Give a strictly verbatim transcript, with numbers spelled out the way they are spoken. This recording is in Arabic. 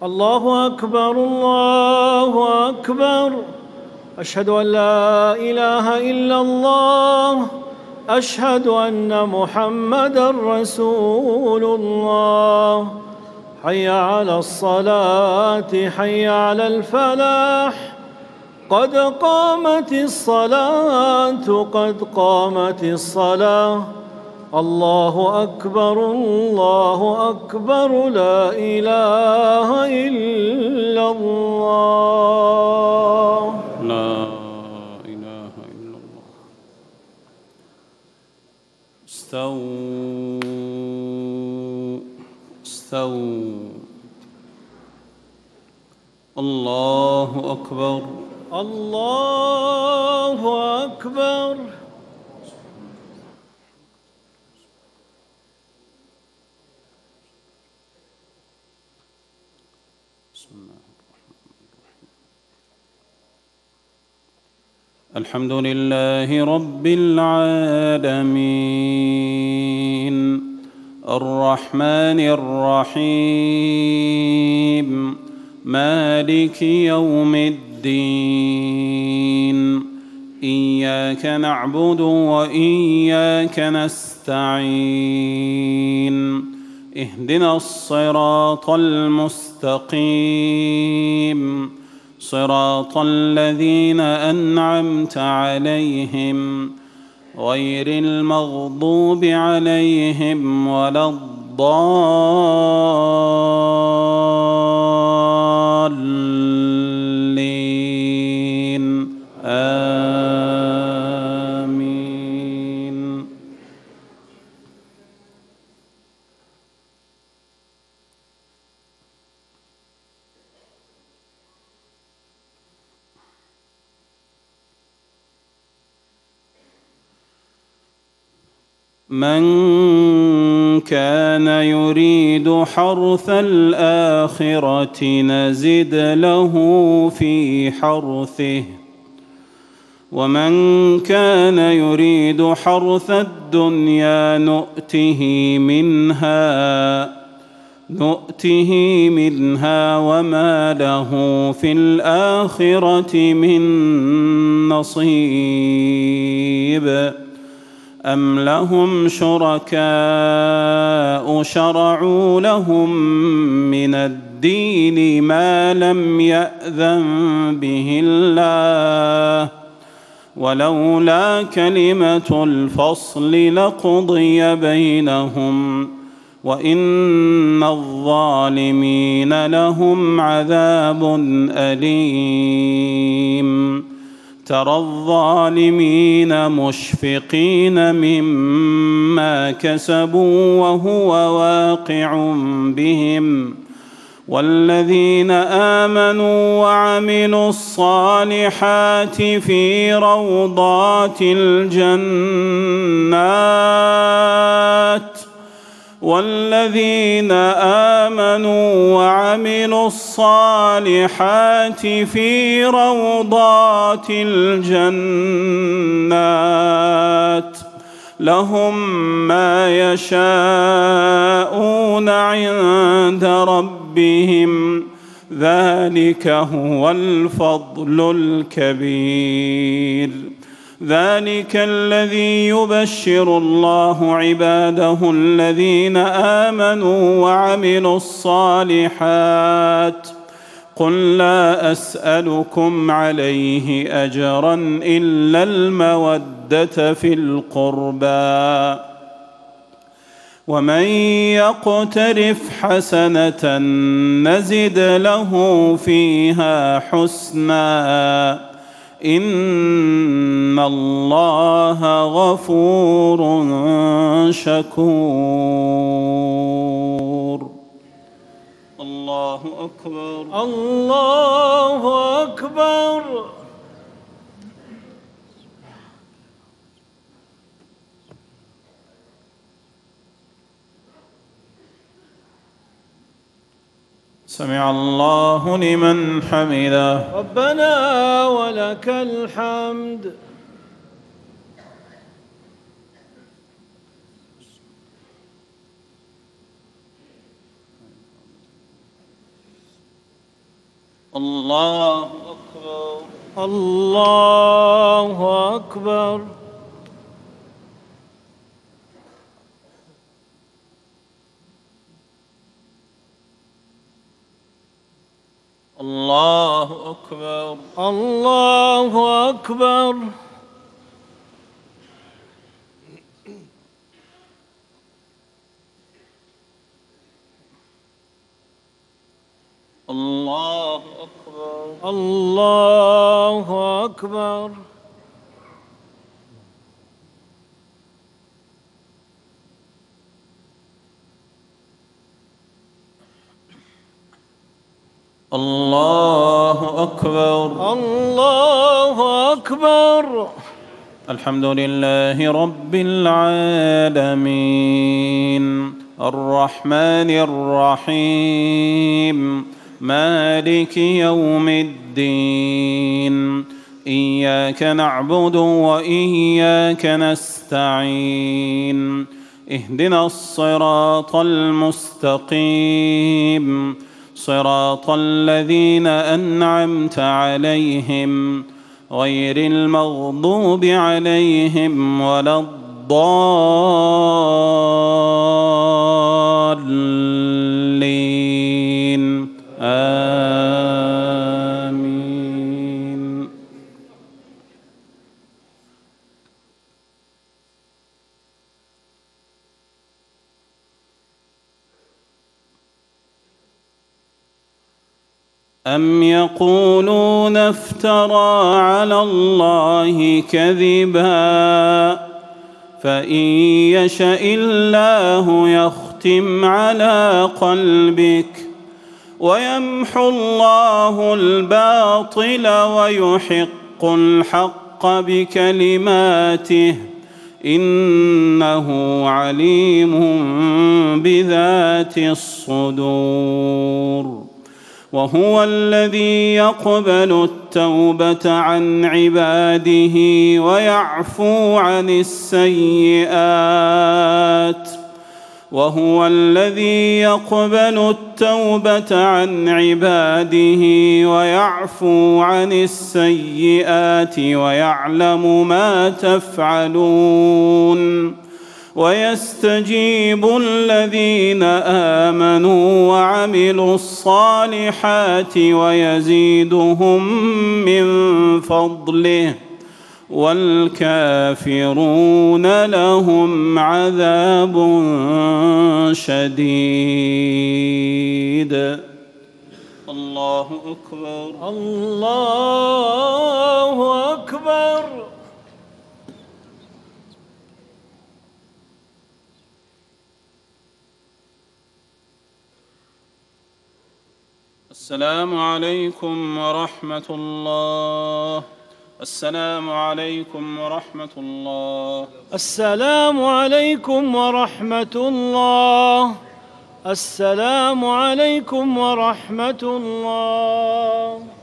الله أكبر الله أكبر. أشهد أن لا إله إلا الله. أشهد أن محمدًا رسول الله. حي على الصلاة حي على الفلاح. قد قامت الصلاة قد قامت الصلاة. الله أكبر الله أكبر. لا إله إلا الله. لا إله إلا الله. استووا استووا. الله أكبر الله أكبر. بسم الله الرحمن الرحيم. الحمد لله رب العالمين الرحمن الرحيم مالك يوم الدين. إياك نعبد وإياك نستعين. اهدنا الصراط المستقيم صراط الذين أنعمت عليهم غير المغضوب عليهم ولا الضالين. آمين. من كان يريد حرث الآخرة نزد له في حرثه ومن كان يريد حرث الدنيا نؤته منها نؤته منها وما له في الآخرة من نصيب. أم لهم شركاء شرعوا لهم من الدين ما لم يأذن به الله ولولا كلمة الفصل لقضي بينهم وإن الظالمين لهم عذاب أليم. ترى الظالمين مشفقين مما كسبوا وهو واقع بهم والذين آمنوا وعملوا الصالحات في روضات الجنات والذين آمنوا وعملوا الصالحات في روضات الجنات لهم ما يشاءون عند ربهم ذلك هو الفضل الكبير. ذلك الذي يبشر الله عباده الذين آمنوا وعملوا الصالحات. قل لا أسألكم عليه أجرا إلا المودة في القربى ومن يقترف حسنة نزد له فيها حسنا إن الله غفور شكور. الله أكبر الله أكبر. سمع الله لمن حمده. ربنا ولك الحمد. الله أكبر. الله أكبر. الله أكبر. الله أكبر. الله أكبر. الله أكبر. الله أكبر. الله أكبر. الحمد لله رب العالمين الرحمن الرحيم مالك يوم الدين إياك نعبد وإياك نستعين اهدنا الصراط المستقيم صراط الذين أنعمت عليهم غير المغضوب عليهم ولا الضالين آمين. أم يقولون افترى على الله كذبا فإن يشأ الله يختم على قلبك ويمحو الله الباطل ويحق الحق بكلماته إنه عليم بذات الصدور. وهو الذي يقبل التوبة عن عباده ويعفو عن السيئات وهو الذي يقبل التوبة عن عباده ويعفو عن السيئات ويعلم ما تفعلون ويستجيب الذين آمنوا وعملوا الصالحات ويزيدهم من فضله والكافرون لهم عذاب شديد. الله أكبر. الله أكبر. السلام عليكم ورحمة الله. السلام عليكم ورحمة الله. السلام عليكم ورحمة الله. السلام عليكم ورحمة الله.